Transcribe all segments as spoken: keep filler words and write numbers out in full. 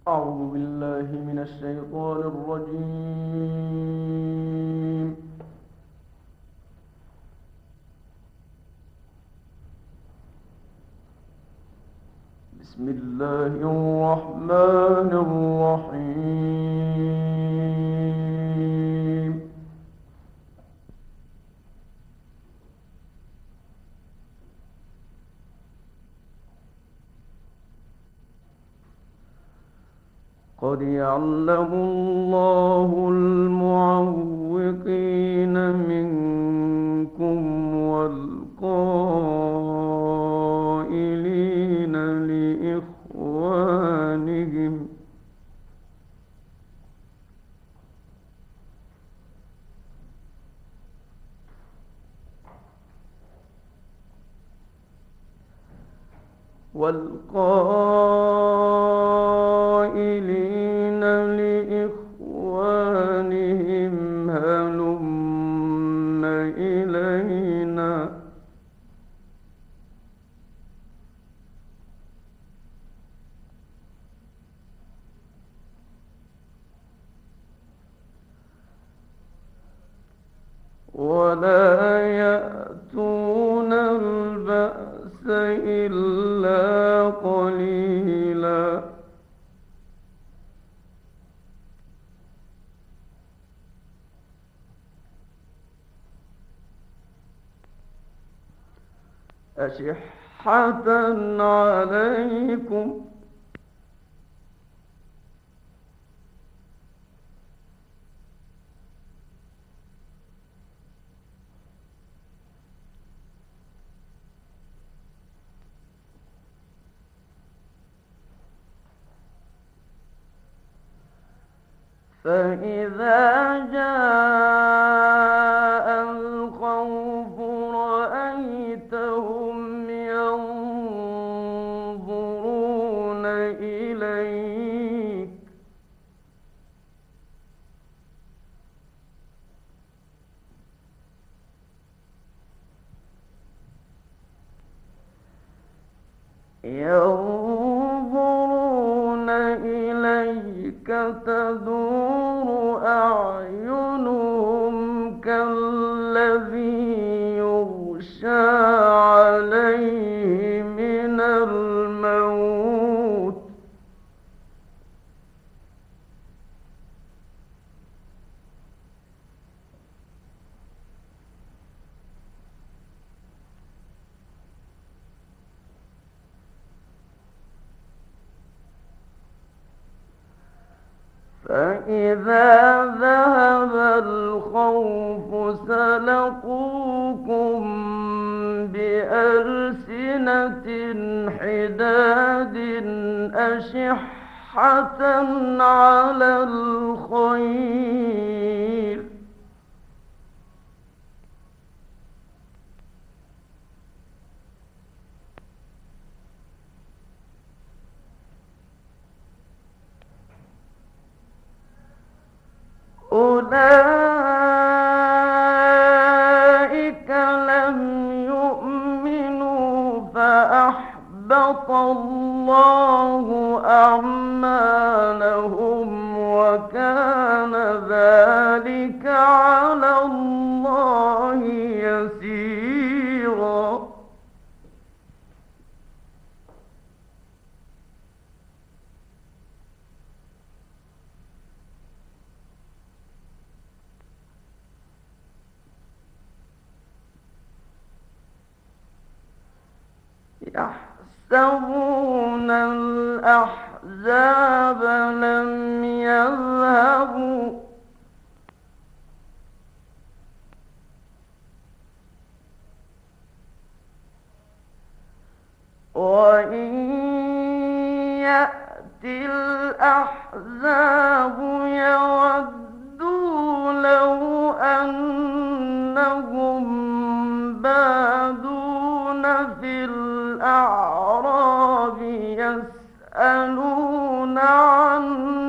أعوذ بالله من الشيطان الرجيم. بسم الله الرحمن الرحيم. قد يعلم الله المعوقين منكم والقائلين لإخوانهم والقائلين لإخوانهم هلم إلينا ولا يأتون البأس إلا قليلا. أشحة عليكم فإذا جاء الخوف رأيتهم ينظرون إليك ينظرون إليك تدور أعينهم كالذي يغشى عليه من الموت فإذا ذهب الخوف سلقوكم بألسنة حداد أشحة على الخير أولئك لم يؤمنوا فأحبط الله أعمالهم وكان ذلك على الله يسيرا. يحسبون الأحزاب لم يذهبوا وإن يأتي الأحزاب يودوا لو أنهم بادون في الأعراب يسألون عن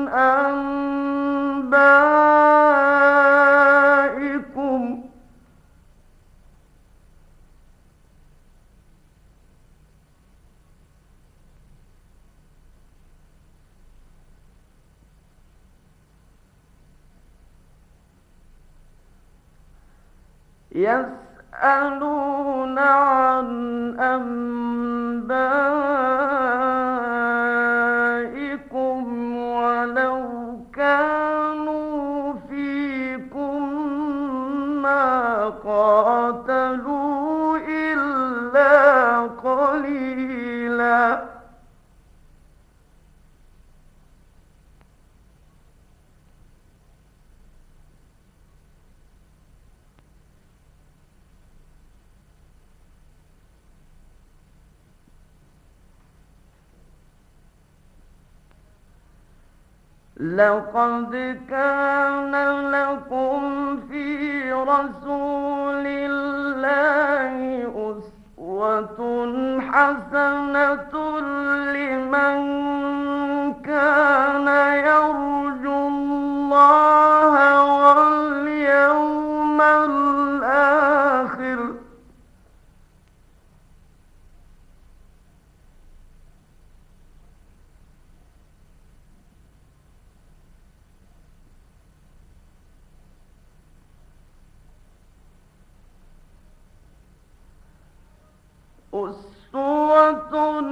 أنبائكم يسألون عن أنبائكم ولو كانوا فيكم ما قاتلوا إلا قليلا. لقد كان لكم في رسول الله أسوة حسنة لمن كان يرجو الله واليوم الآخر. أسوة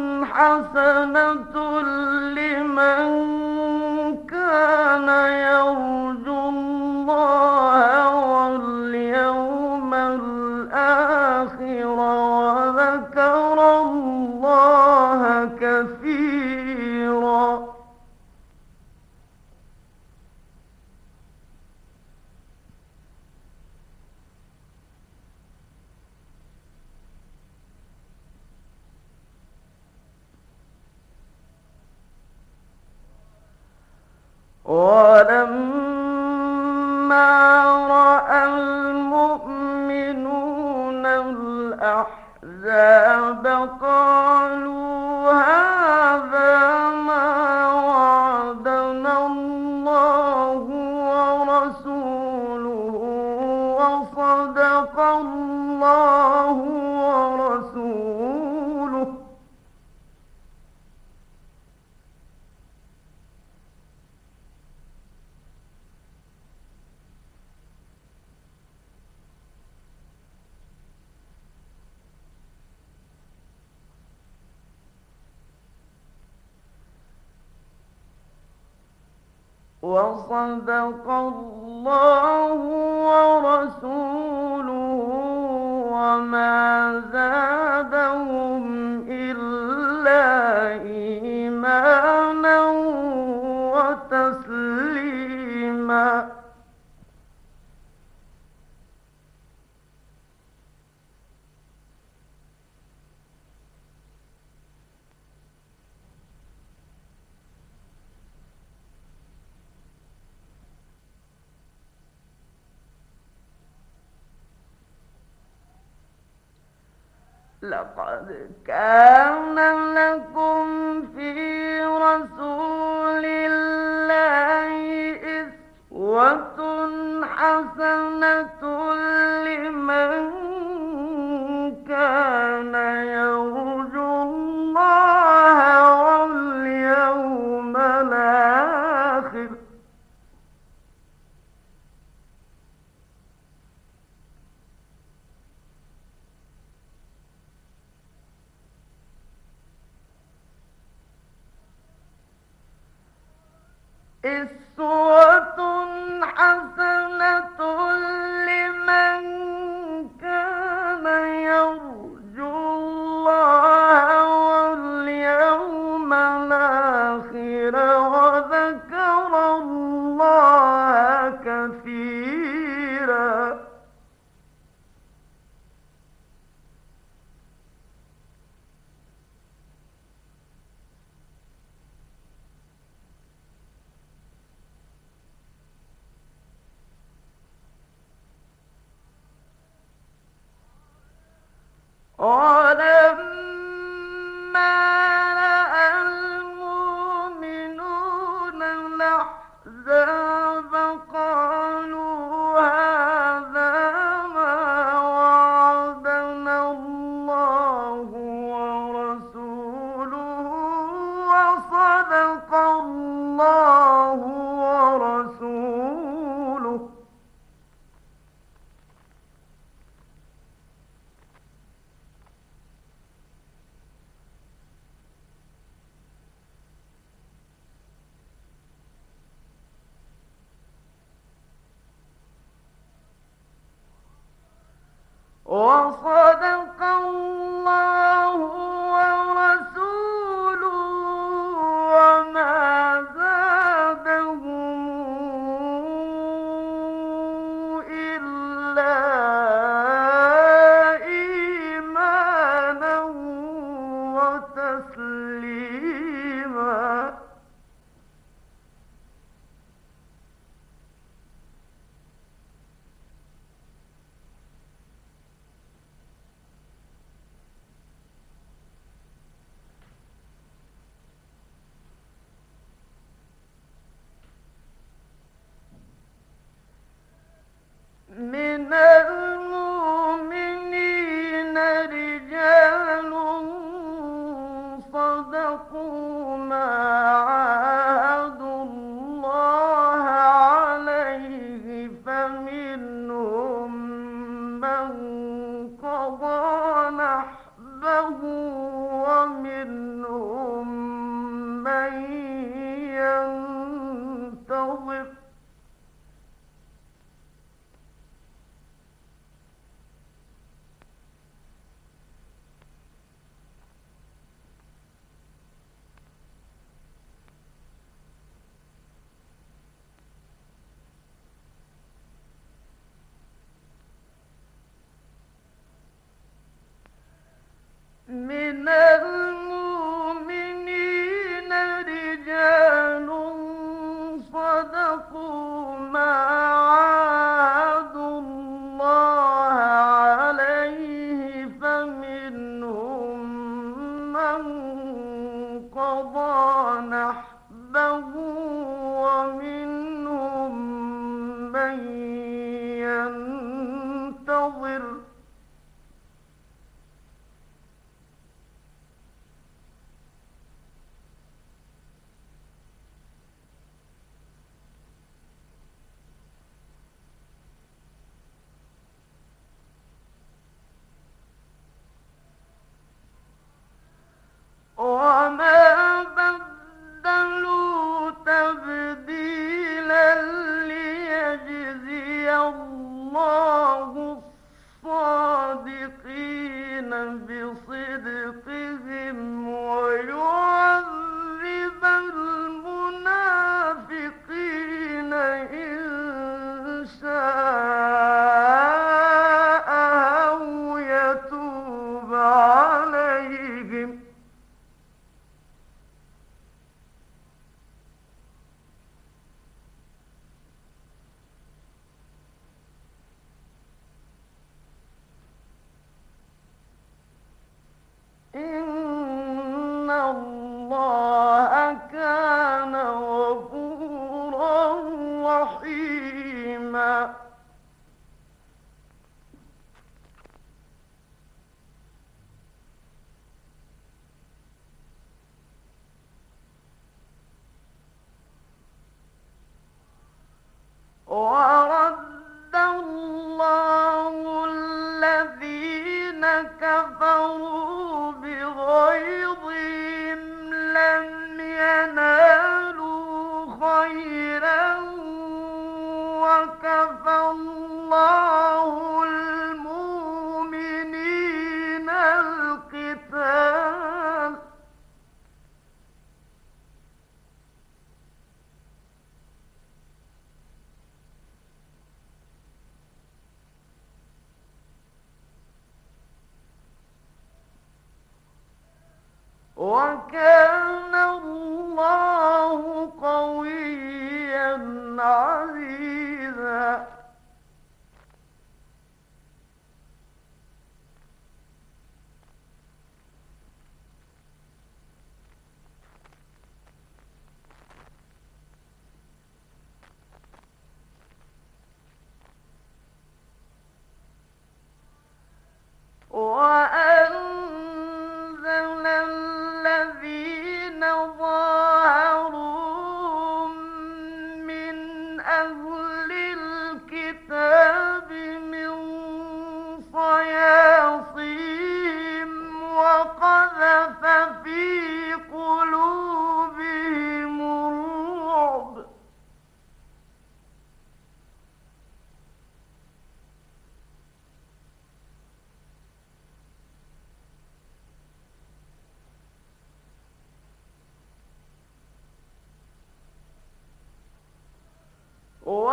حسنة لمن كان يرجو الله واليوم الآخر وذكر الله كثيرا. ولما رأى المؤمنون الأحزاب قالوا هذا ما وعدنا الله ورسوله وصدق الله ورسوله. وصدق الله ورسوله وما زادهم إلا إيمانا وتسليما. لقد كان لكم في رسول الله أسوة حسنة لمن كان يرجو الله واليوم الآخر. أسوة حسنة لمن كان يرجو الله واليوم الآخر وذكر الله كثيرا. ولما رأى المؤمنون الأحزاب قالوا هذا ما وعدنا الله ورسوله وصدق الله ورسوله. وصدق الله ورسوله وما زادهم إلا إيمانا وتسليما. من المؤمنين رجال صدقوا ما عاهدوا الله عليه، فمنهم من قضى نحبه ومنهم من ينتظر. من المؤمنين رجال صدقوا ما عاهدوا الله عليه، فمنهم من قضى نحبه ومنهم من ينتظر. وما بدلوا تبديلا.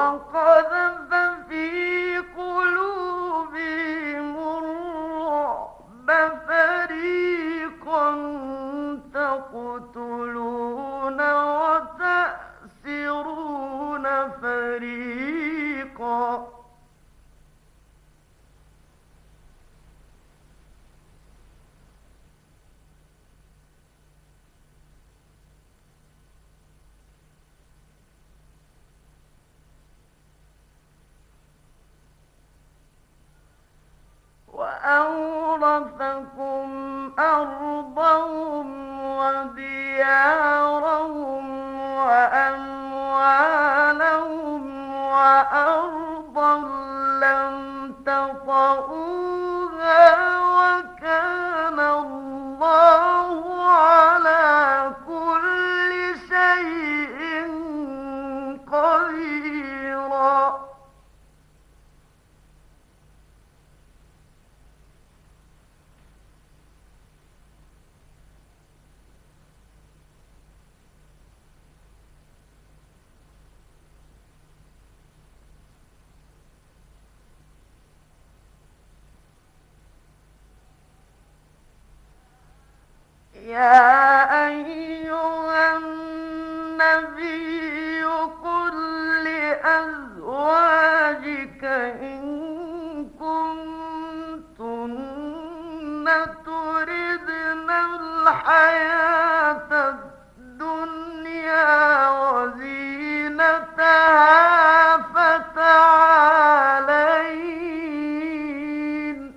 وقذف في قلوبهم الرعب فريقا تقتلون وتأسرون فريقا. وأورثكم أرضهم وديارهم وأموالهم وأرضا لم تطئوها وكان الله على كل شيء قديرا. يا أيها النبي قل لأزواجك إن كنتن تردن الحياة الدنيا وزينتها فتعالين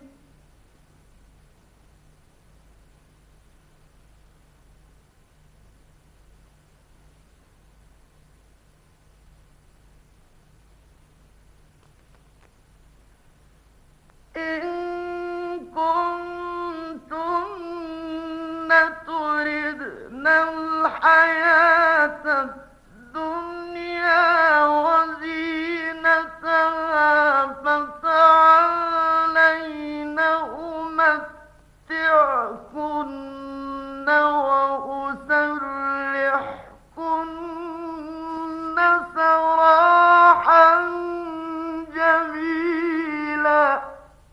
إن كنتن تردن الحياة الدنيا وزينتها فتعالين أمتعكن وأسرحكن سراحا جميلا.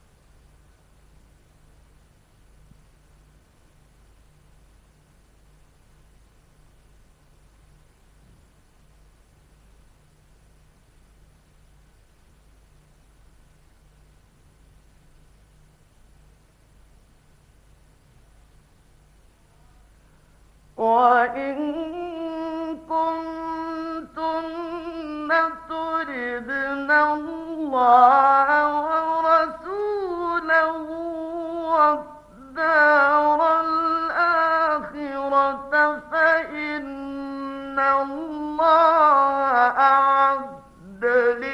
وإن كنتن تردن الله ورسوله والدار الآخرة فإن الله أعد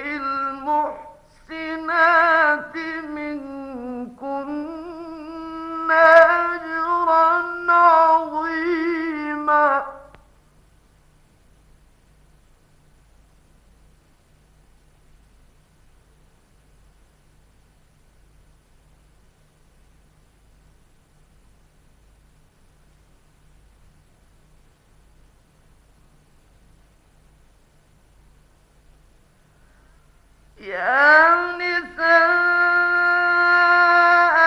للمحسنات منكن أجرا عظيما. يا نساء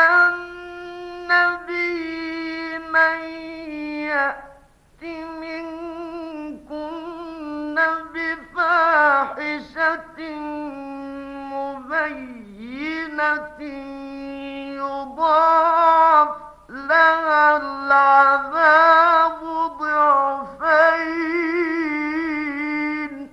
النبي من يأت منكن بفاحشة مبينة يضاعف لها العذاب ضعفين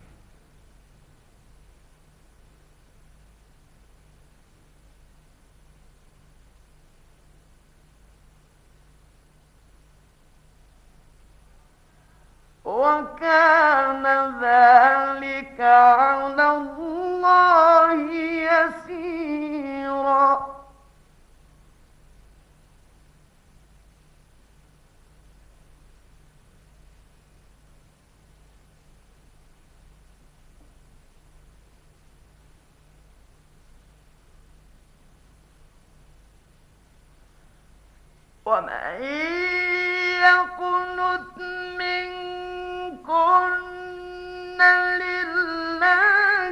وكان ذلك على الله يسيرا. ومن يقنت منكن لله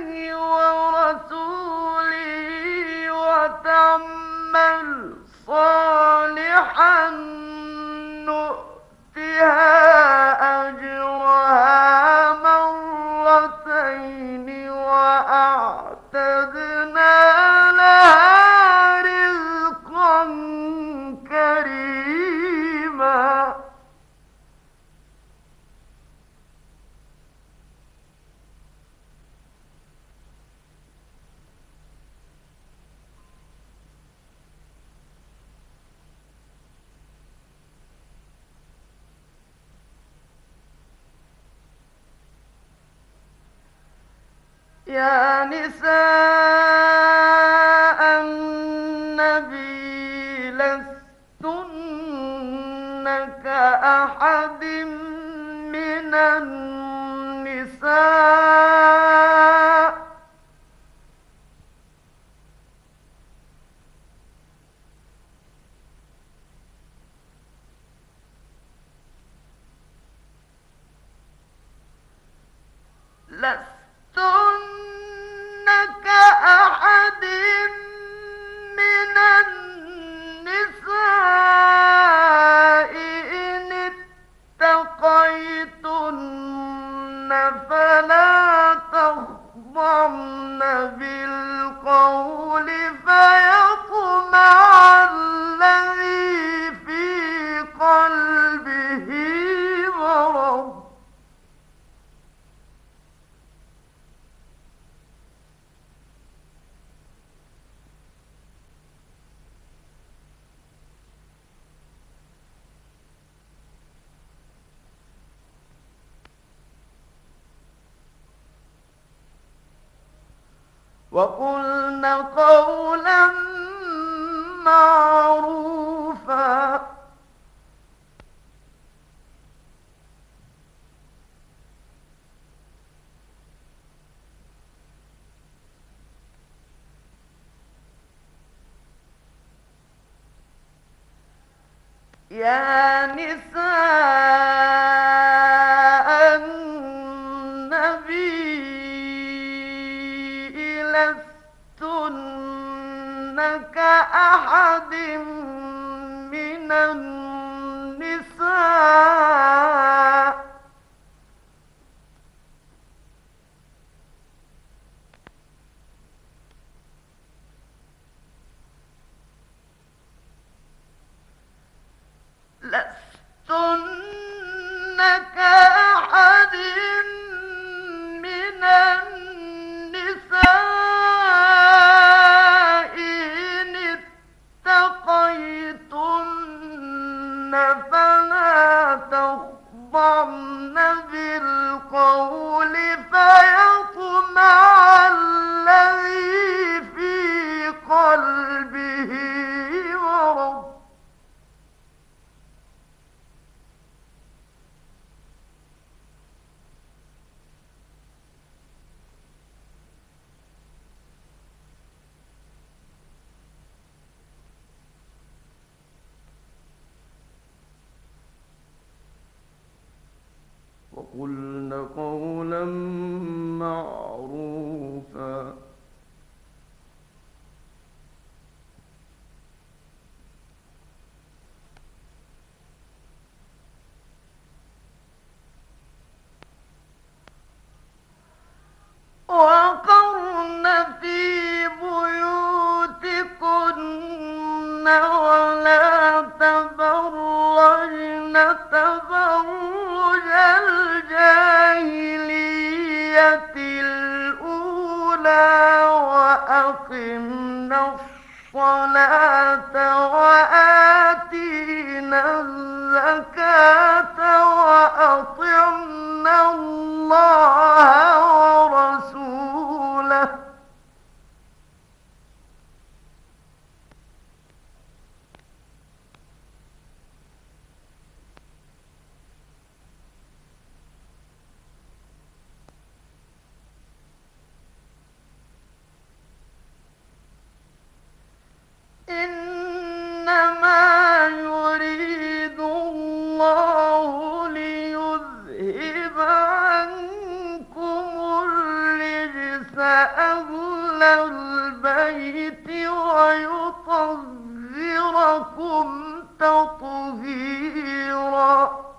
يا نساء النبي لستن كأحد من النساء لستن كأحد من النساء إن اتقيتن فلا تخضعن بالقول فيطمع الذي في قلبه مرض وقلن قولا معروفا يا نساء النبي لستن كأحد من النساء لستن كأحد من النساء إن اتقيتن فلا تخضعن بالقول فيطمع الذي في قلبه مرض وقلن قولا معروفا وقرن في بيوتكن ولا تبرجن تبرج الجاهلية الأولى وأقمنا الصلاة وآتينا الزكاة وأطعنا الله ورسوله إنما يريد الله ليذهب عنكم الرجس أهل البيت ويطهركم تطهيرا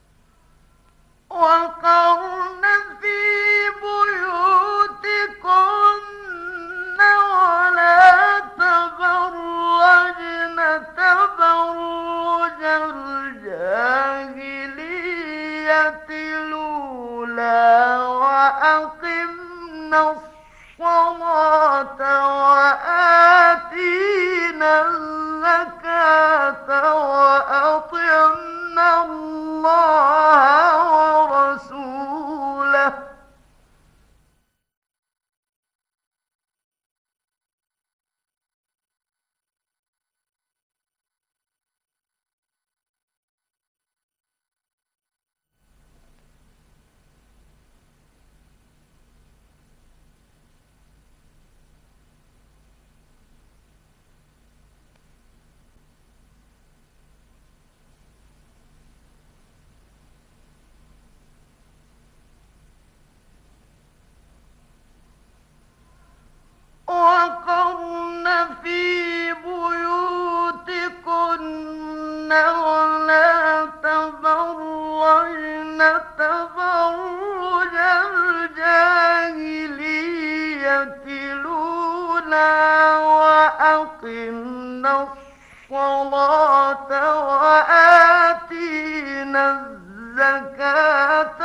وقرن في بيوتكم وأقمنا الصلاة وآتينا الزكاة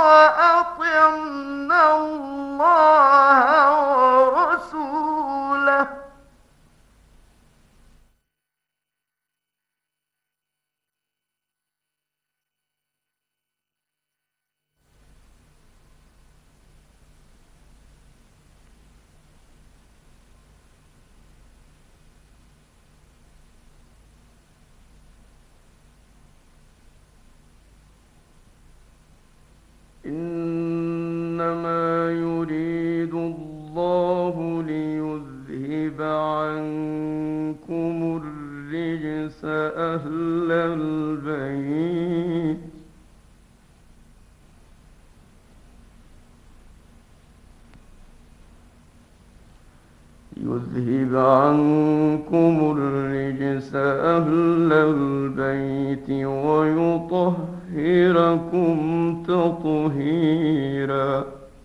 وأطعنا الله ورسوله إنما يريد الله ليذهب عنكم الرجس أهل البيت يذهب عنكم الرجس أهل البيت ويطهركم تطهيرا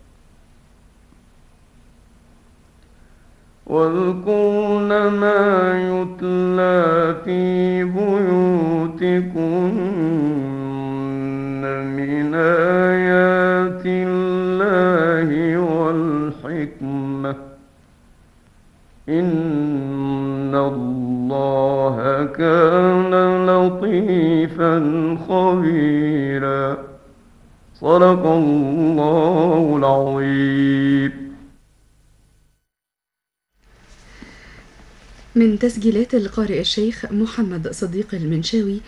واذكرن ما يتلى في بيوتكن من آيات الله والحكمة إن الله كان لطيفا خبيرا صدق الله العظيم. من تسجيلات القارئ الشيخ محمد صديق المنشاوي.